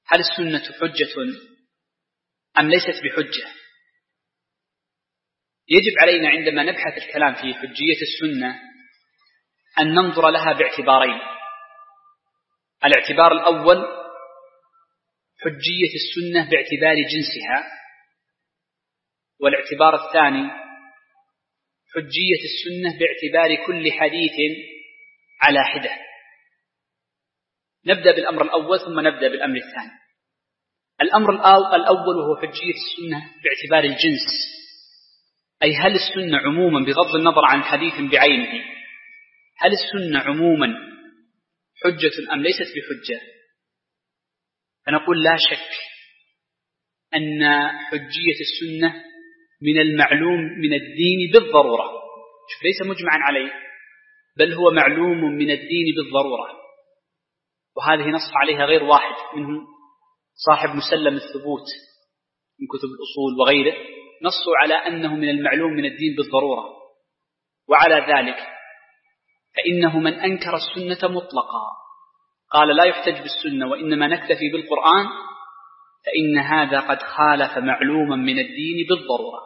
هل السنة حجة أم ليست بحجة؟ يجب علينا عندما نبحث الكلام في حجية السنة أن ننظر لها باعتبارين. الاعتبار الأول حجية السنة باعتبار جنسها، والاعتبار الثاني حجية السنة باعتبار كل حديث على حدة. نبدأ بالأمر الأول ثم نبدأ بالأمر الثاني. الأمر الأول هو حجية السنة باعتبار الجنس، أي هل السنة عموما بغض النظر عن حديث بعينه، هل السنة عموما حجة أم ليست بحجة؟ فنقول لا شك أن حجية السنة من المعلوم من الدين بالضرورة، ليس مجمعا عليه، بل هو معلوم من الدين بالضرورة، وهذه نص عليها غير واحد، منهم صاحب مسلم الثبوت من كتب الأصول وغيره، نصوا على أنه من المعلوم من الدين بالضرورة. وعلى ذلك فإنه من أنكر السنة مطلقا قال لا يحتج بالسنة وإنما نكتفي بالقرآن، فإن هذا قد خالف معلوما من الدين بالضرورة.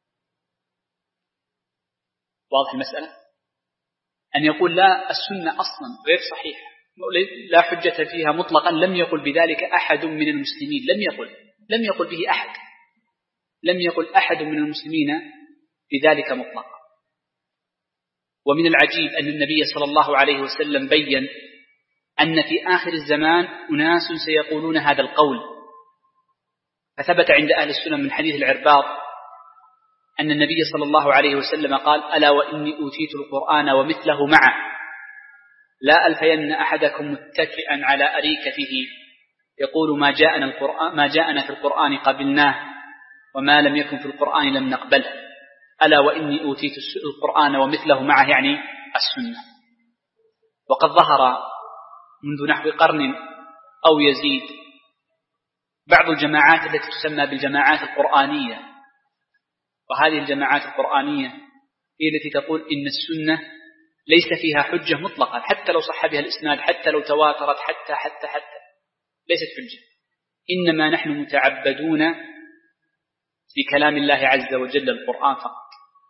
واضح المسألة؟ أن يقول لا السنة أصلا غير صحيح، لا حجة فيها مطلقا، لم يقل بذلك أحد من المسلمين، لم يقل به أحد، لم يقل أحد من المسلمين بذلك مطلقا. ومن العجيب أن النبي صلى الله عليه وسلم بيّن أن في آخر الزمان أناس سيقولون هذا القول، فثبت عند أهل السنة من حديث العرباض أن النبي صلى الله عليه وسلم قال: ألا وإني أوتيت القرآن ومثله معه، لا ألفين أحدكم متكئا على أريكته يقول ما جاءنا في القرآن قبلناه وما لم يكن في القرآن لم نقبله. ألا وإني أوتيت القرآن ومثله معه، يعني السنة. وقد ظهر منذ نحو قرن أو يزيد بعض الجماعات التي تسمى بالجماعات القرآنية، وهذه الجماعات القرآنية هي التي تقول إن السنة ليس فيها حجة مطلقا، حتى لو صح بها الإسناد، حتى لو تواترت، حتى ليست حجة، إنما نحن متعبدون بكلام الله عز وجل القرآن فقط.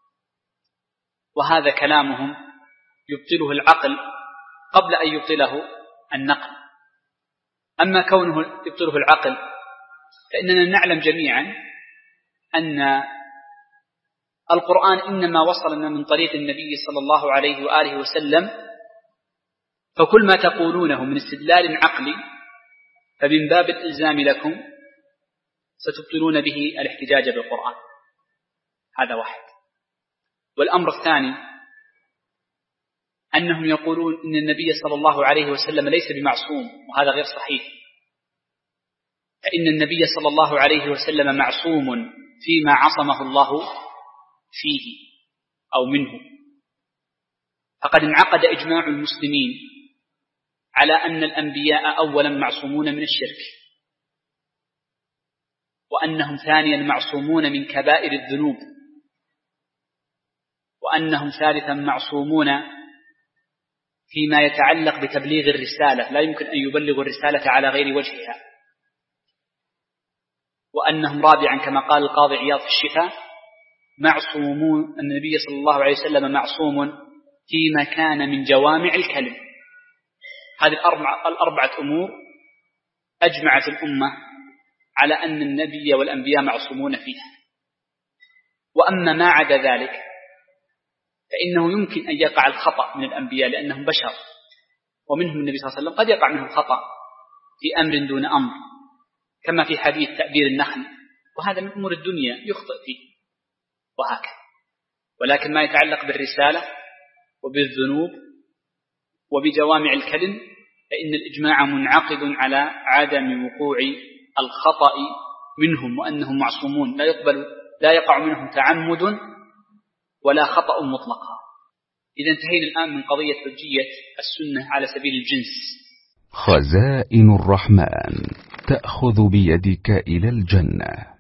وهذا كلامهم يبطله العقل قبل أن يبطله النقل. أما كونه يبطله العقل فإننا نعلم جميعا أن القرآن إنما وصلنا من طريق النبي صلى الله عليه وآله وسلم، فكل ما تقولونه من استدلال عقلي فمن باب الإلزام لكم ستبطلون به الاحتجاج بالقرآن. هذا واحد. والأمر الثاني أنهم يقولون إن النبي صلى الله عليه وسلم ليس بمعصوم، وهذا غير صحيح، فإن النبي صلى الله عليه وسلم معصوم فيما عصمه الله فيه أو منه. فقد انعقد إجماع المسلمين على أن الأنبياء أولا معصومون من الشرك، وأنهم ثانيا معصومون من كبائر الذنوب، وأنهم ثالثا معصومون فيما يتعلق بتبليغ الرسالة، لا يمكن أن يبلغوا الرسالة على غير وجهها، وأنهم رابعا كما قال القاضي عياض في الشفاء معصومون، أن النبي صلى الله عليه وسلم معصوم فيما كان من جوامع الكلم. هذه الأربعة أمور أجمعت الأمة على أن النبي والأنبياء معصومون فيها. وأما ما عدا ذلك فإنه يمكن أن يقع الخطأ من الأنبياء لأنهم بشر، ومنهم النبي صلى الله عليه وسلم قد يقع منه الخطأ في أمر دون أمر، كما في حديث تأبير النخل، وهذا من أمور الدنيا يخطئ فيه وهكذا. ولكن ما يتعلق بالرسالة وبالذنوب وبجوامع الكلم فإن الإجماع منعقد على عدم وقوع الخطأ منهم، وأنهم معصومون لا يقع منهم تعمد ولا خطأ مطلقا. إذا انتهينا الآن من قضية حجية السنة على سبيل الجنس. خزائن الرحمن تأخذ بيدك إلى الجنة.